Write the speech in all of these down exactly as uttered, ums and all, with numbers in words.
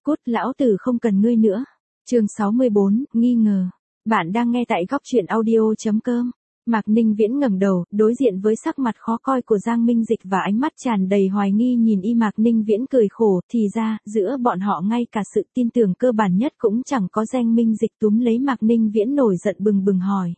Cút, lão tử không cần ngươi nữa. Chương sáu mươi bốn, nghi ngờ. Bạn đang nghe tại góc truyện audio chấm com. Mạc Ninh Viễn ngẩng đầu, đối diện với sắc mặt khó coi của Giang Minh Dịch và ánh mắt tràn đầy hoài nghi nhìn y. Mạc Ninh Viễn cười khổ, thì ra, giữa bọn họ ngay cả sự tin tưởng cơ bản nhất cũng chẳng có. Giang Minh Dịch túm lấy Mạc Ninh Viễn nổi giận bừng bừng hỏi.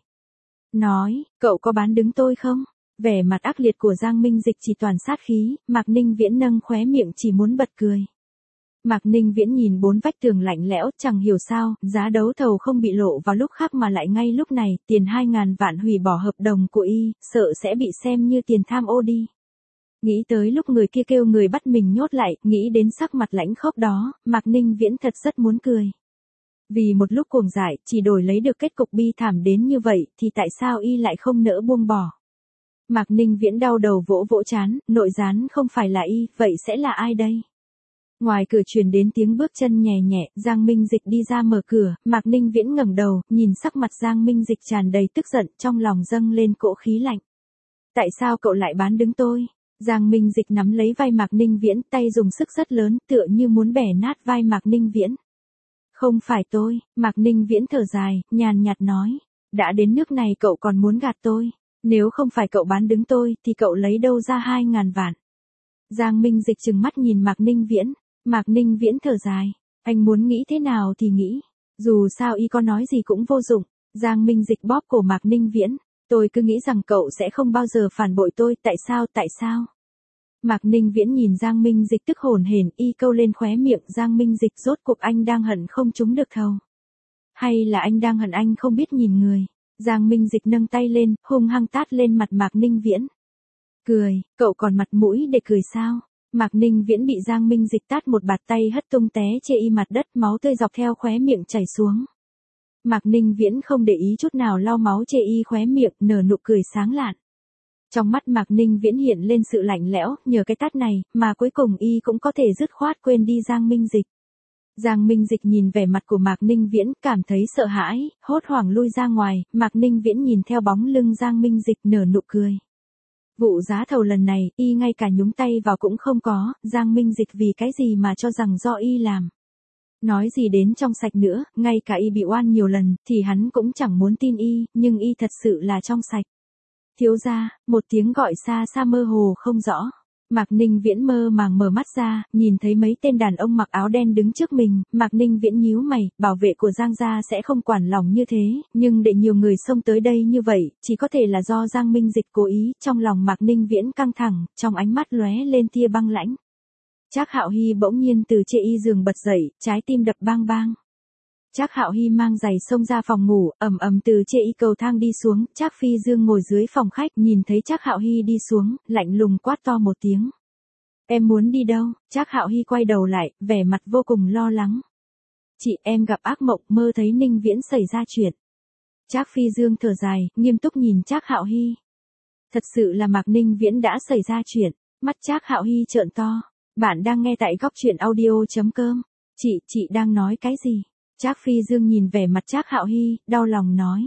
Nói, cậu có bán đứng tôi không? Vẻ mặt ác liệt của Giang Minh Dịch chỉ toàn sát khí, Mạc Ninh Viễn nâng khóe miệng chỉ muốn bật cười. Mạc Ninh Viễn nhìn bốn vách tường lạnh lẽo, chẳng hiểu sao, giá đấu thầu không bị lộ vào lúc khác mà lại ngay lúc này, tiền hai ngàn vạn hủy bỏ hợp đồng của y, sợ sẽ bị xem như tiền tham ô đi. Nghĩ tới lúc người kia kêu người bắt mình nhốt lại, nghĩ đến sắc mặt lãnh khốc đó, Mạc Ninh Viễn thật rất muốn cười. Vì một lúc cuồng dại, chỉ đổi lấy được kết cục bi thảm đến như vậy, thì tại sao y lại không nỡ buông bỏ? Mạc Ninh Viễn đau đầu vỗ vỗ trán, nội gián không phải là y, vậy sẽ là ai đây? Ngoài cửa truyền đến tiếng bước chân nhẹ nhẹ, Giang Minh Dịch đi ra mở cửa, Mạc Ninh Viễn ngẩng đầu, nhìn sắc mặt Giang Minh Dịch tràn đầy tức giận, trong lòng dâng lên cỗ khí lạnh. Tại sao cậu lại bán đứng tôi? Giang Minh Dịch nắm lấy vai Mạc Ninh Viễn, tay dùng sức rất lớn, tựa như muốn bẻ nát vai Mạc Ninh Viễn. Không phải tôi, Mạc Ninh Viễn thở dài, nhàn nhạt nói. Đã đến nước này cậu còn muốn gạt tôi. Nếu không phải cậu bán đứng tôi, thì cậu lấy đâu ra hai ngàn vạn? Giang Minh Dịch trừng mắt nhìn Mạc Ninh Viễn. Mạc Ninh Viễn thở dài. Anh muốn nghĩ thế nào thì nghĩ. Dù sao y có nói gì cũng vô dụng. Giang Minh Dịch bóp cổ Mạc Ninh Viễn. Tôi cứ nghĩ rằng cậu sẽ không bao giờ phản bội tôi. Tại sao, tại sao? Mạc Ninh Viễn nhìn Giang Minh Dịch tức hổn hển, y câu lên khóe miệng. Giang Minh Dịch, rốt cuộc anh đang hận không trúng được thầu? Hay là anh đang hận anh không biết nhìn người? Giang Minh Dịch nâng tay lên, hung hăng tát lên mặt Mạc Ninh Viễn. Cười, cậu còn mặt mũi để cười sao? Mạc Ninh Viễn bị Giang Minh Dịch tát một bạt tay hất tung té chê y mặt đất, máu tươi dọc theo khóe miệng chảy xuống. Mạc Ninh Viễn không để ý chút nào lau máu chê y khóe miệng, nở nụ cười sáng lạn. Trong mắt Mạc Ninh Viễn hiện lên sự lạnh lẽo, nhờ cái tát này, mà cuối cùng y cũng có thể dứt khoát quên đi Giang Minh Dịch. Giang Minh Dịch nhìn vẻ mặt của Mạc Ninh Viễn, cảm thấy sợ hãi, hốt hoảng lui ra ngoài, Mạc Ninh Viễn nhìn theo bóng lưng Giang Minh Dịch nở nụ cười. Vụ giá thầu lần này, y ngay cả nhúng tay vào cũng không có, Giang Minh Dịch vì cái gì mà cho rằng do y làm. Nói gì đến trong sạch nữa, ngay cả y bị oan nhiều lần, thì hắn cũng chẳng muốn tin y, nhưng y thật sự là trong sạch. Thiếu gia, một tiếng gọi xa xa mơ hồ không rõ. Mạc Ninh Viễn mơ màng mở mắt ra, nhìn thấy mấy tên đàn ông mặc áo đen đứng trước mình, Mạc Ninh Viễn nhíu mày, bảo vệ của Giang gia sẽ không quản lòng như thế, nhưng để nhiều người xông tới đây như vậy, chỉ có thể là do Giang Minh Dịch cố ý, trong lòng Mạc Ninh Viễn căng thẳng, trong ánh mắt lóe lên tia băng lãnh. Trác Hạo Hy bỗng nhiên từ trên y giường bật dậy, trái tim đập bang bang. Trác Hạo Hy mang giày xông ra phòng ngủ, ầm ầm từ trên y cầu thang đi xuống, Trác Phi Dương ngồi dưới phòng khách, nhìn thấy Trác Hạo Hy đi xuống, lạnh lùng quát to một tiếng. Em muốn đi đâu? Trác Hạo Hy quay đầu lại, vẻ mặt vô cùng lo lắng. Chị, em gặp ác mộng, mơ thấy Ninh Viễn xảy ra chuyện. Trác Phi Dương thở dài, nghiêm túc nhìn Trác Hạo Hy. Thật sự là Mạc Ninh Viễn đã xảy ra chuyện, mắt Trác Hạo Hy trợn to. Bạn đang nghe tại góc truyện audio chấm com. Chị, chị đang nói cái gì? Trác Phi Dương nhìn vẻ mặt Trác Hạo Hy, đau lòng nói.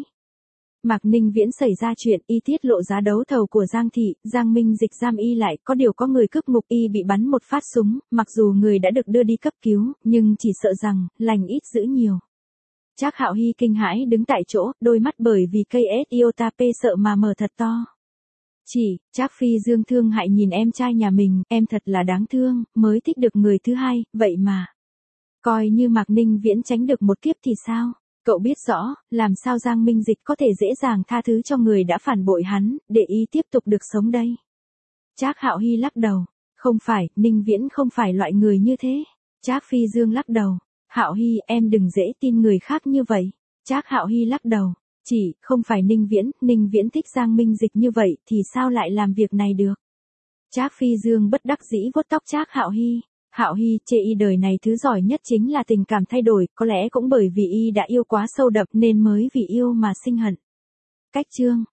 Mạc Ninh Viễn xảy ra chuyện, y tiết lộ giá đấu thầu của Giang thị, Giang Minh Dịch giam y lại, có điều có người cướp ngục y bị bắn một phát súng, mặc dù người đã được đưa đi cấp cứu, nhưng chỉ sợ rằng, lành ít dữ nhiều. Trác Hạo Hy kinh hãi đứng tại chỗ, đôi mắt bởi vì cây ét iota pê sợ mà mở thật to. Chỉ, Trác Phi Dương thương hại nhìn em trai nhà mình, em thật là đáng thương, mới thích được người thứ hai, vậy mà. Coi như Mạc Ninh Viễn tránh được một kiếp thì sao? Cậu biết rõ, làm sao Giang Minh Dịch có thể dễ dàng tha thứ cho người đã phản bội hắn, để y tiếp tục được sống đây? Trác Hạo Hy lắc đầu. Không phải, Ninh Viễn không phải loại người như thế. Trác Phi Dương lắc đầu. Hạo Hy, em đừng dễ tin người khác như vậy. Trác Hạo Hy lắc đầu. Chỉ, không phải Ninh Viễn, Ninh Viễn thích Giang Minh Dịch như vậy, thì sao lại làm việc này được? Trác Phi Dương bất đắc dĩ vuốt tóc Trác Hạo Hy. Hạo Hy, chê y đời này thứ giỏi nhất chính là tình cảm thay đổi, có lẽ cũng bởi vì y đã yêu quá sâu đậm nên mới vì yêu mà sinh hận. Cách chương